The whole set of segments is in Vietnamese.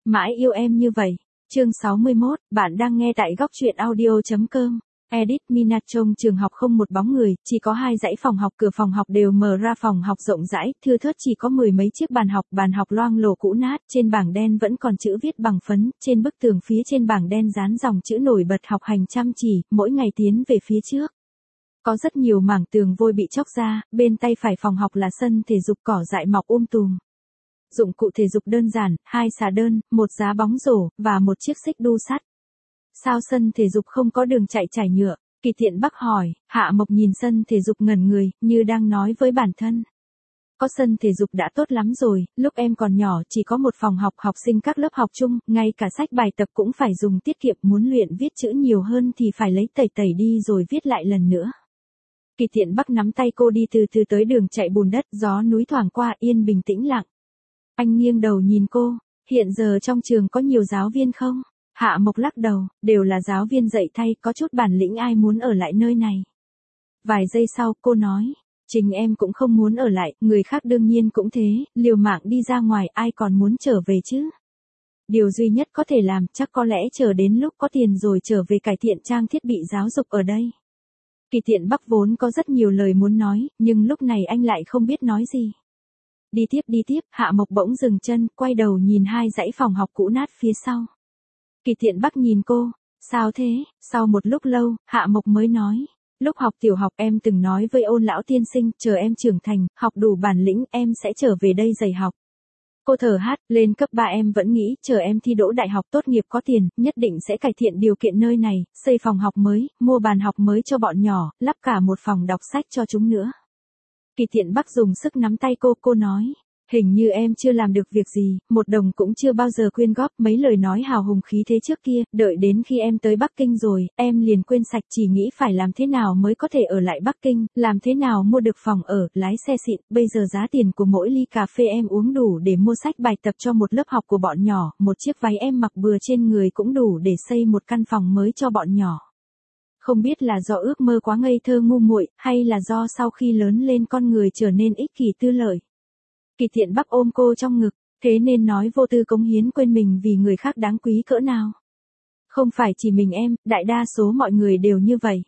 Mãi yêu em như vậy. Chương 61, bạn đang nghe tại góc truyện audio.com. Edit Mina. Trong trường học không một bóng người, chỉ có hai dãy phòng học, cửa phòng học đều mở ra, phòng học rộng rãi, thưa thớt chỉ có mười mấy chiếc bàn học loang lổ cũ nát, trên bảng đen vẫn còn chữ viết bằng phấn, trên bức tường phía trên bảng đen dán dòng chữ nổi bật học hành chăm chỉ, mỗi ngày tiến về phía trước. Có rất nhiều mảng tường vôi bị chóc ra, bên tay phải phòng học là sân thể dục cỏ dại mọc tùm. Dụng cụ thể dục đơn giản, 2 xà đơn, một giá bóng rổ, và một chiếc xích đu sắt. Sao sân thể dục không có đường chạy trải nhựa? Kỳ Thiện Bắc hỏi. Hạ Mộc nhìn sân thể dục ngẩn người, như đang nói với bản thân. Có sân thể dục đã tốt lắm rồi, lúc em còn nhỏ chỉ có một phòng học, học sinh các lớp học chung, ngay cả sách bài tập cũng phải dùng tiết kiệm, muốn luyện viết chữ nhiều hơn thì phải lấy tẩy đi rồi viết lại lần nữa. Kỳ Thiện Bắc nắm tay cô đi từ từ tới đường chạy bùn đất, gió núi thoảng qua, yên bình tĩnh lặng. Anh nghiêng đầu nhìn cô, hiện giờ trong trường có nhiều giáo viên không? Hạ Mộc lắc đầu, đều là giáo viên dạy thay, có chút bản lĩnh ai muốn ở lại nơi này. Vài giây sau, cô nói, chính em cũng không muốn ở lại, người khác đương nhiên cũng thế, liều mạng đi ra ngoài ai còn muốn trở về chứ. Điều duy nhất có thể làm chắc có lẽ chờ đến lúc có tiền rồi trở về cải thiện trang thiết bị giáo dục ở đây. Kỳ Thiện Bắc vốn có rất nhiều lời muốn nói, nhưng lúc này anh lại không biết nói gì. Đi tiếp, Hạ Mộc bỗng dừng chân, quay đầu nhìn hai dãy phòng học cũ nát phía sau. Kỳ Thiện Bắc nhìn cô, sao thế? Sau một lúc lâu, Hạ Mộc mới nói, lúc học tiểu học em từng nói với Ôn lão tiên sinh, chờ em trưởng thành, học đủ bản lĩnh, em sẽ trở về đây dạy học. Cô thở hát, lên cấp 3 em vẫn nghĩ, chờ em thi đỗ đại học tốt nghiệp có tiền, nhất định sẽ cải thiện điều kiện nơi này, xây phòng học mới, mua bàn học mới cho bọn nhỏ, lắp cả một phòng đọc sách cho chúng nữa. Kỳ Thiện Bắc dùng sức nắm tay cô nói, hình như em chưa làm được việc gì, một đồng cũng chưa bao giờ quyên góp, mấy lời nói hào hùng khí thế trước kia, đợi đến khi em tới Bắc Kinh rồi, em liền quên sạch, chỉ nghĩ phải làm thế nào mới có thể ở lại Bắc Kinh, làm thế nào mua được phòng ở, lái xe xịn, bây giờ giá tiền của mỗi ly cà phê em uống đủ để mua sách bài tập cho một lớp học của bọn nhỏ, một chiếc váy em mặc bừa trên người cũng đủ để xây một căn phòng mới cho bọn nhỏ. Không biết là do ước mơ quá ngây thơ ngu muội, hay là do sau khi lớn lên con người trở nên ích kỷ tư lợi. Kỳ Thiện Bắc ôm cô trong ngực, thế nên nói vô tư cống hiến quên mình vì người khác đáng quý cỡ nào. Không phải chỉ mình em, đại đa số mọi người đều như vậy.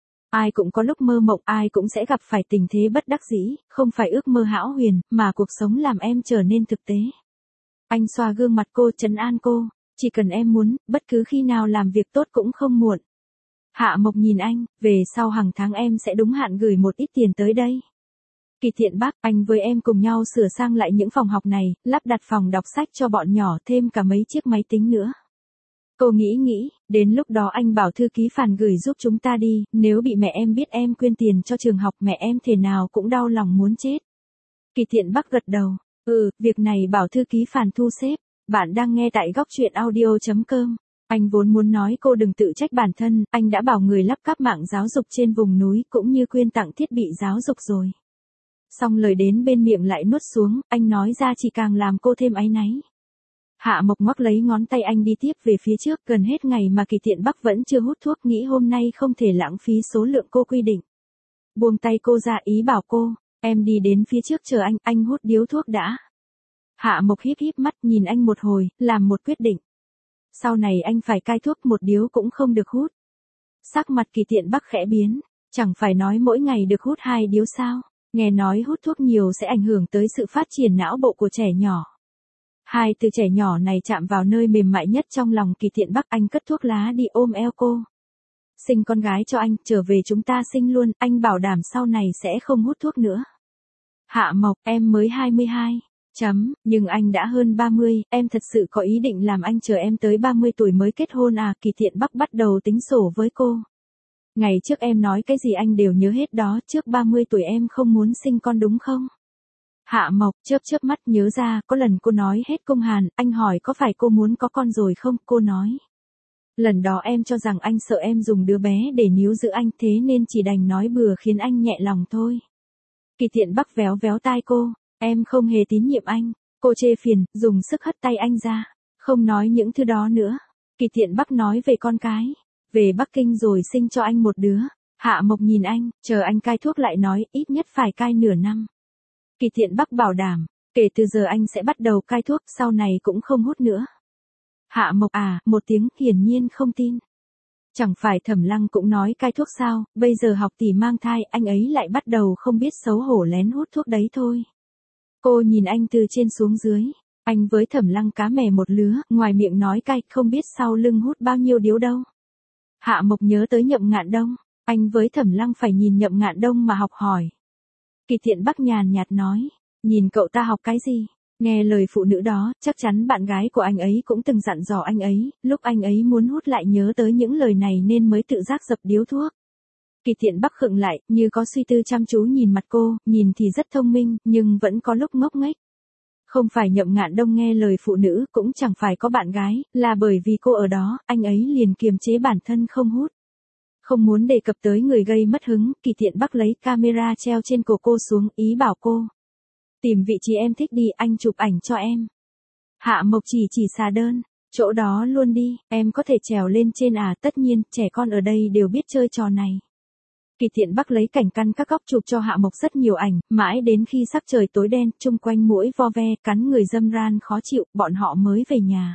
Ai cũng có lúc mơ mộng, ai cũng sẽ gặp phải tình thế bất đắc dĩ, không phải ước mơ hão huyền, mà cuộc sống làm em trở nên thực tế. Anh xoa gương mặt cô, trấn an cô, chỉ cần em muốn, bất cứ khi nào làm việc tốt cũng không muộn. Hạ Mộc nhìn anh, về sau hàng tháng em sẽ đúng hạn gửi một ít tiền tới đây. Kỳ Thiện Bắc, anh với em cùng nhau sửa sang lại những phòng học này, lắp đặt phòng đọc sách cho bọn nhỏ, thêm cả mấy chiếc máy tính nữa. Cô nghĩ, đến lúc đó anh bảo thư ký Phàn gửi giúp chúng ta đi, nếu bị mẹ em biết em quyên tiền cho trường học mẹ em thế nào cũng đau lòng muốn chết. Kỳ Thiện Bắc gật đầu, việc này bảo thư ký Phàn thu xếp, bạn đang nghe tại góc truyện audio.com. Anh vốn muốn nói cô đừng tự trách bản thân, anh đã bảo người lắp cáp mạng giáo dục trên vùng núi cũng như quyên tặng thiết bị giáo dục rồi. Xong lời đến bên miệng lại nuốt xuống, anh nói ra chỉ càng làm cô thêm áy náy. Hạ Mộc ngoắc lấy ngón tay anh đi tiếp về phía trước, gần hết ngày mà Kỳ Thiện Bắc vẫn chưa hút thuốc, nghĩ hôm nay không thể lãng phí số lượng cô quy định. Buông tay cô ra, ý bảo cô, em đi đến phía trước chờ anh hút điếu thuốc đã. Hạ Mộc híp mắt nhìn anh một hồi, làm một quyết định. Sau này anh phải cai thuốc, một điếu cũng không được hút. Sắc mặt Kỳ Thiện Bắc khẽ biến, chẳng phải nói mỗi ngày được hút 2 điếu sao? Nghe nói hút thuốc nhiều sẽ ảnh hưởng tới sự phát triển não bộ của trẻ nhỏ. Hai từ trẻ nhỏ này chạm vào nơi mềm mại nhất trong lòng Kỳ Thiện Bắc, anh cất thuốc lá đi ôm eo cô. Sinh con gái cho anh, trở về chúng ta sinh luôn, anh bảo đảm sau này sẽ không hút thuốc nữa. Hạ Mộc, em mới 22. Nhưng anh đã hơn 30, em thật sự có ý định làm anh chờ em tới 30 tuổi mới kết hôn à? Kỳ Thiện Bắc bắt đầu tính sổ với cô. Ngày trước em nói cái gì anh đều nhớ hết đó, trước 30 tuổi em không muốn sinh con đúng không? Hạ Mộc chớp mắt nhớ ra, có lần cô nói hết công hàn, anh hỏi có phải cô muốn có con rồi không, cô nói. Lần đó em cho rằng anh sợ em dùng đứa bé để níu giữ anh, thế nên chỉ đành nói bừa khiến anh nhẹ lòng thôi. Kỳ Thiện Bắc véo tai cô, em không hề tín nhiệm anh, cô chê phiền, dùng sức hất tay anh ra, không nói những thứ đó nữa. Kỳ Thiện Bắc nói về con cái. Về Bắc Kinh rồi sinh cho anh một đứa. Hạ Mộc nhìn anh, chờ anh cai thuốc lại nói, ít nhất phải cai nửa năm. Kỳ Thiện Bắc bảo đảm, kể từ giờ anh sẽ bắt đầu cai thuốc, sau này cũng không hút nữa. Hạ Mộc à, một tiếng hiển nhiên không tin. Chẳng phải Thẩm Lăng cũng nói cai thuốc sao, bây giờ học tỷ mang thai, anh ấy lại bắt đầu không biết xấu hổ lén hút thuốc đấy thôi. Cô nhìn anh từ trên xuống dưới, anh với Thẩm Lăng cá mè một lứa, ngoài miệng nói cai, không biết sau lưng hút bao nhiêu điếu đâu. Hạ Mộc nhớ tới Nhậm Ngạn Đông, anh với Thẩm Lăng phải nhìn Nhậm Ngạn Đông mà học hỏi. Kỳ Thiện Bắc nhàn nhạt nói, nhìn cậu ta học cái gì? Nghe lời phụ nữ đó, chắc chắn bạn gái của anh ấy cũng từng dặn dò anh ấy, lúc anh ấy muốn hút lại nhớ tới những lời này nên mới tự giác dập điếu thuốc. Kỳ Thiện Bắc khựng lại, như có suy tư chăm chú nhìn mặt cô, nhìn thì rất thông minh, nhưng vẫn có lúc ngốc nghếch. Không phải Nhậm Ngạn Đông nghe lời phụ nữ, cũng chẳng phải có bạn gái, là bởi vì cô ở đó, anh ấy liền kiềm chế bản thân không hút. Không muốn đề cập tới người gây mất hứng, Kỳ Thiện Bắc lấy camera treo trên cổ cô xuống, ý bảo cô. Tìm vị trí em thích đi, anh chụp ảnh cho em. Hạ Mộc chỉ xà đơn, chỗ đó luôn đi, em có thể trèo lên trên à, tất nhiên, trẻ con ở đây đều biết chơi trò này. Kỳ Thiện Bắc lấy cảnh căn các góc chụp cho Hạ Mộc rất nhiều ảnh, mãi đến khi sắc trời tối đen, chung quanh muỗi vo ve, cắn người râm ran khó chịu, bọn họ mới về nhà.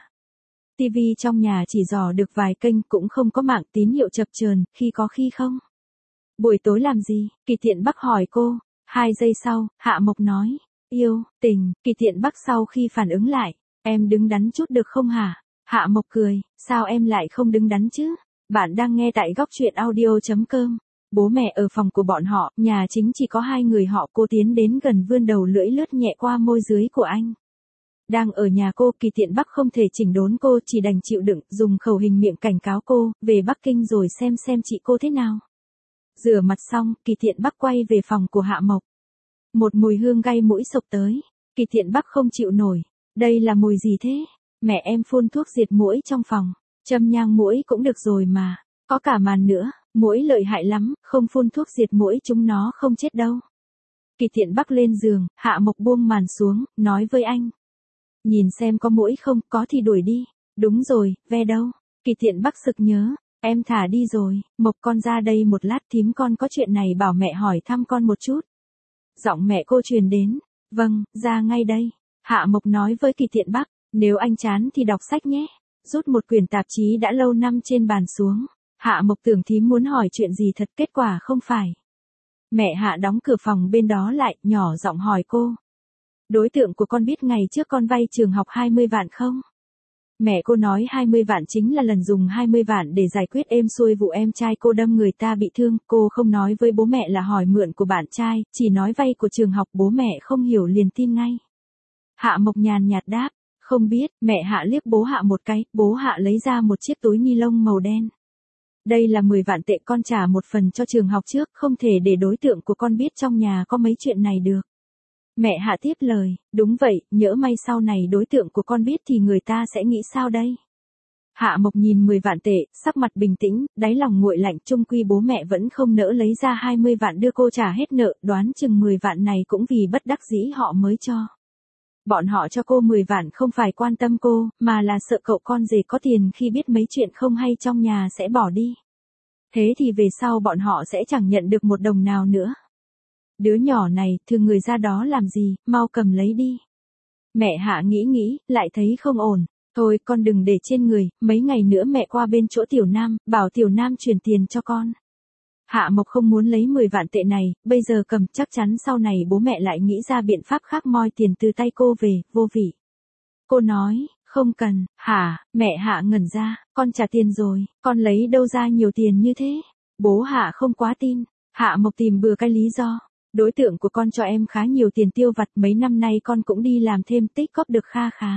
TV trong nhà chỉ dò được vài kênh, cũng không có mạng, tín hiệu chập chờn, khi có khi không. Buổi tối làm gì? Kỳ Thiện Bắc hỏi cô. 2 giây sau, Hạ Mộc nói, yêu, tình. Kỳ Thiện Bắc sau khi phản ứng lại, em đứng đắn chút được không hả? Hạ Mộc cười, sao em lại không đứng đắn chứ? Bạn đang nghe tại góc truyện audio.com. Bố mẹ ở phòng của bọn họ, nhà chính chỉ có 2 người họ, cô tiến đến gần vươn đầu lưỡi lướt nhẹ qua môi dưới của anh. Đang ở nhà cô, Kỳ Thiện Bắc không thể chỉnh đốn cô, chỉ đành chịu đựng, dùng khẩu hình miệng cảnh cáo cô, về Bắc Kinh rồi xem chị cô thế nào. Rửa mặt xong, Kỳ Thiện Bắc quay về phòng của Hạ Mộc. Một mùi hương gây mũi xộc tới, Kỳ Thiện Bắc không chịu nổi. Đây là mùi gì thế? Mẹ em phun thuốc diệt muỗi trong phòng. Châm nhang muỗi cũng được rồi mà. Có cả màn nữa, muỗi lợi hại lắm, không phun thuốc diệt muỗi chúng nó không chết đâu. Kỳ Thiện Bắc lên giường, Hạ Mộc buông màn xuống, nói với anh. Nhìn xem có muỗi không, có thì đuổi đi. Đúng rồi, ve đâu? Kỳ Thiện Bắc sực nhớ. Em thả đi rồi, Mộc con ra đây một lát, thím con có chuyện này bảo mẹ hỏi thăm con một chút. Giọng mẹ cô truyền đến. Vâng, ra ngay đây. Hạ Mộc nói với Kỳ Thiện Bắc, nếu anh chán thì đọc sách nhé. Rút một quyển tạp chí đã lâu năm trên bàn xuống. Hạ Mộc tưởng thím muốn hỏi chuyện gì thật, kết quả không phải. Mẹ Hạ đóng cửa phòng bên đó lại, nhỏ giọng hỏi cô. Đối tượng của con biết ngày trước con vay trường học 20 vạn không? Mẹ cô nói 20 vạn chính là lần dùng 20 vạn để giải quyết êm xuôi vụ em trai cô đâm người ta bị thương. Cô không nói với bố mẹ là hỏi mượn của bạn trai, chỉ nói vay của trường học, bố mẹ không hiểu liền tin ngay. Hạ Mộc nhàn nhạt đáp, không biết. Mẹ Hạ liếc bố Hạ một cái, bố Hạ lấy ra một chiếc túi ni lông màu đen. Đây là 10 vạn tệ, con trả một phần cho trường học trước, không thể để đối tượng của con biết trong nhà có mấy chuyện này được. Mẹ Hạ tiếp lời, đúng vậy, nhỡ may sau này đối tượng của con biết thì người ta sẽ nghĩ sao đây? Hạ Mộc nhìn 10 vạn tệ, sắc mặt bình tĩnh, đáy lòng nguội lạnh, chung quy bố mẹ vẫn không nỡ lấy ra 20 vạn đưa cô trả hết nợ, đoán chừng 10 vạn này cũng vì bất đắc dĩ họ mới cho. Bọn họ cho cô 10 vạn không phải quan tâm cô, mà là sợ cậu con rể có tiền khi biết mấy chuyện không hay trong nhà sẽ bỏ đi. Thế thì về sau bọn họ sẽ chẳng nhận được một đồng nào nữa. Đứa nhỏ này, thương người ra đó làm gì, mau cầm lấy đi. Mẹ Hạ nghĩ, lại thấy không ổn. Thôi con đừng để trên người, mấy ngày nữa mẹ qua bên chỗ Tiểu Nam, bảo Tiểu Nam chuyển tiền cho con. Hạ Mộc không muốn lấy 10 vạn tệ này, bây giờ cầm, chắc chắn sau này bố mẹ lại nghĩ ra biện pháp khác moi tiền từ tay cô về, vô vị. Cô nói, không cần. Hả? Mẹ Hạ ngẩn ra, con trả tiền rồi, con lấy đâu ra nhiều tiền như thế? Bố Hạ không quá tin. Hạ Mộc tìm bừa cái lý do. Đối tượng của con cho em khá nhiều tiền tiêu vặt, mấy năm nay con cũng đi làm thêm, tích góp được kha khá.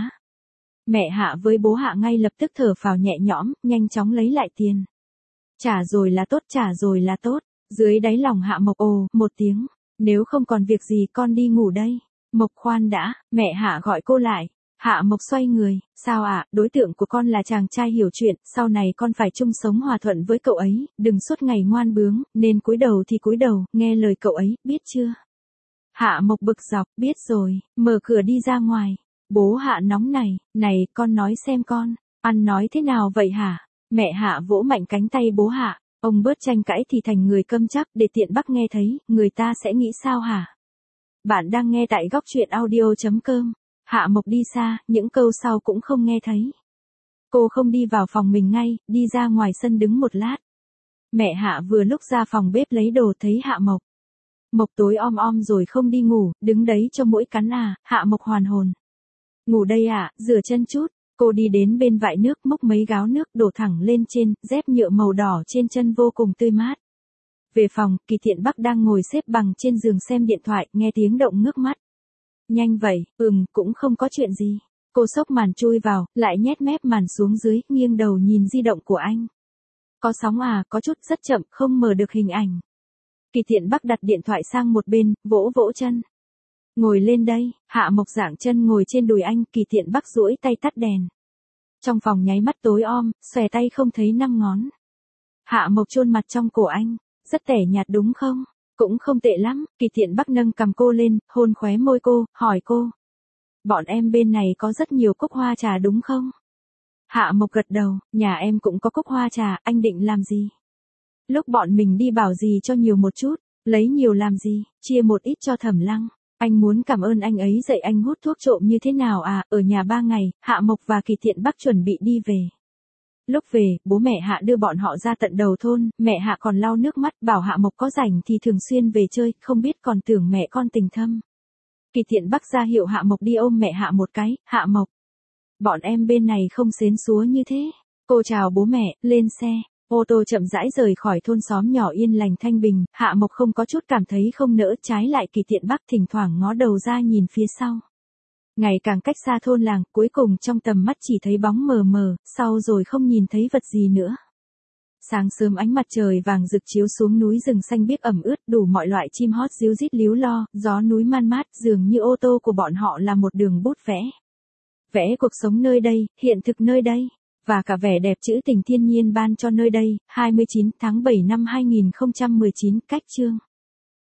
Mẹ Hạ với bố Hạ ngay lập tức thở phào nhẹ nhõm, nhanh chóng lấy lại tiền. Trả rồi là tốt, trả rồi là tốt. Dưới đáy lòng Hạ Mộc ồ một tiếng. Nếu không còn việc gì con đi ngủ đây. Mộc khoan đã, mẹ Hạ gọi cô lại. Hạ Mộc xoay người, sao ạ, đối tượng của con là chàng trai hiểu chuyện, sau này con phải chung sống hòa thuận với cậu ấy, đừng suốt ngày ngoan bướng, nên cúi đầu thì cúi đầu, nghe lời cậu ấy, biết chưa? Hạ Mộc bực dọc, biết rồi, mở cửa đi ra ngoài. Bố Hạ nóng này con nói xem con, ăn nói thế nào vậy hả? Mẹ Hạ vỗ mạnh cánh tay bố Hạ, ông bớt tranh cãi thì thành người câm chắc, để tiện Bắc nghe thấy, người ta sẽ nghĩ sao hả? Bạn đang nghe tại góc truyện audio.com. Hạ Mộc đi xa, những câu sau cũng không nghe thấy. Cô không đi vào phòng mình ngay, đi ra ngoài sân đứng một lát. Mẹ Hạ vừa lúc ra phòng bếp lấy đồ thấy Hạ Mộc. Mộc tối om om rồi không đi ngủ, đứng đấy cho muỗi cắn à, Hạ Mộc hoàn hồn. Ngủ đây à, rửa chân chút. Cô đi đến bên vại nước múc mấy gáo nước đổ thẳng lên trên, dép nhựa màu đỏ trên chân vô cùng tươi mát. Về phòng, Kỳ Thiện Bắc đang ngồi xếp bằng trên giường xem điện thoại, nghe tiếng động ngước mắt. Nhanh vậy, cũng không có chuyện gì. Cô xốc màn chui vào, lại nhét mép màn xuống dưới, nghiêng đầu nhìn di động của anh. Có sóng à, có chút rất chậm, không mở được hình ảnh. Kỳ Thiện Bắc đặt điện thoại sang một bên, vỗ vỗ chân. Ngồi lên đây, Hạ Mộc dạng chân ngồi trên đùi anh, Kỳ Thiện Bắc duỗi tay tắt đèn. Trong phòng nháy mắt tối om, xòe tay không thấy 5 ngón. Hạ Mộc chôn mặt trong cổ anh, rất tẻ nhạt đúng không? Cũng không tệ lắm, Kỳ Thiện Bắc nâng cầm cô lên, hôn khóe môi cô, hỏi cô. Bọn em bên này có rất nhiều cúc hoa trà đúng không? Hạ Mộc gật đầu, nhà em cũng có cúc hoa trà, anh định làm gì? Lúc bọn mình đi bảo gì cho nhiều một chút, lấy nhiều làm gì, chia một ít cho Thẩm Lăng. Anh muốn cảm ơn anh ấy dạy anh hút thuốc trộm như thế nào à, ở nhà 3 ngày, Hạ Mộc và Kỳ Thiện Bắc chuẩn bị đi về. Lúc về, bố mẹ Hạ đưa bọn họ ra tận đầu thôn, mẹ Hạ còn lau nước mắt bảo Hạ Mộc có rảnh thì thường xuyên về chơi, không biết còn tưởng mẹ con tình thâm. Kỳ Thiện Bắc ra hiệu Hạ Mộc đi ôm mẹ Hạ một cái, Hạ Mộc. Bọn em bên này không xến xúa như thế. Cô chào bố mẹ, lên xe. Ô tô chậm rãi rời khỏi thôn xóm nhỏ yên lành thanh bình, Hạ Mộc không có chút cảm thấy không nỡ, trái lại Kỳ Thiện Bắc thỉnh thoảng ngó đầu ra nhìn phía sau. Ngày càng cách xa thôn làng, cuối cùng trong tầm mắt chỉ thấy bóng mờ mờ, sau rồi không nhìn thấy vật gì nữa. Sáng sớm ánh mặt trời vàng rực chiếu xuống núi rừng xanh biếc ẩm ướt, đủ mọi loại chim hót ríu rít líu lo, gió núi man mát, dường như ô tô của bọn họ là một đường bút vẽ. Vẽ cuộc sống nơi đây, hiện thực nơi đây, và cả vẻ đẹp trữ tình thiên nhiên ban cho nơi đây. 29 tháng 7 năm 2019, cách chương.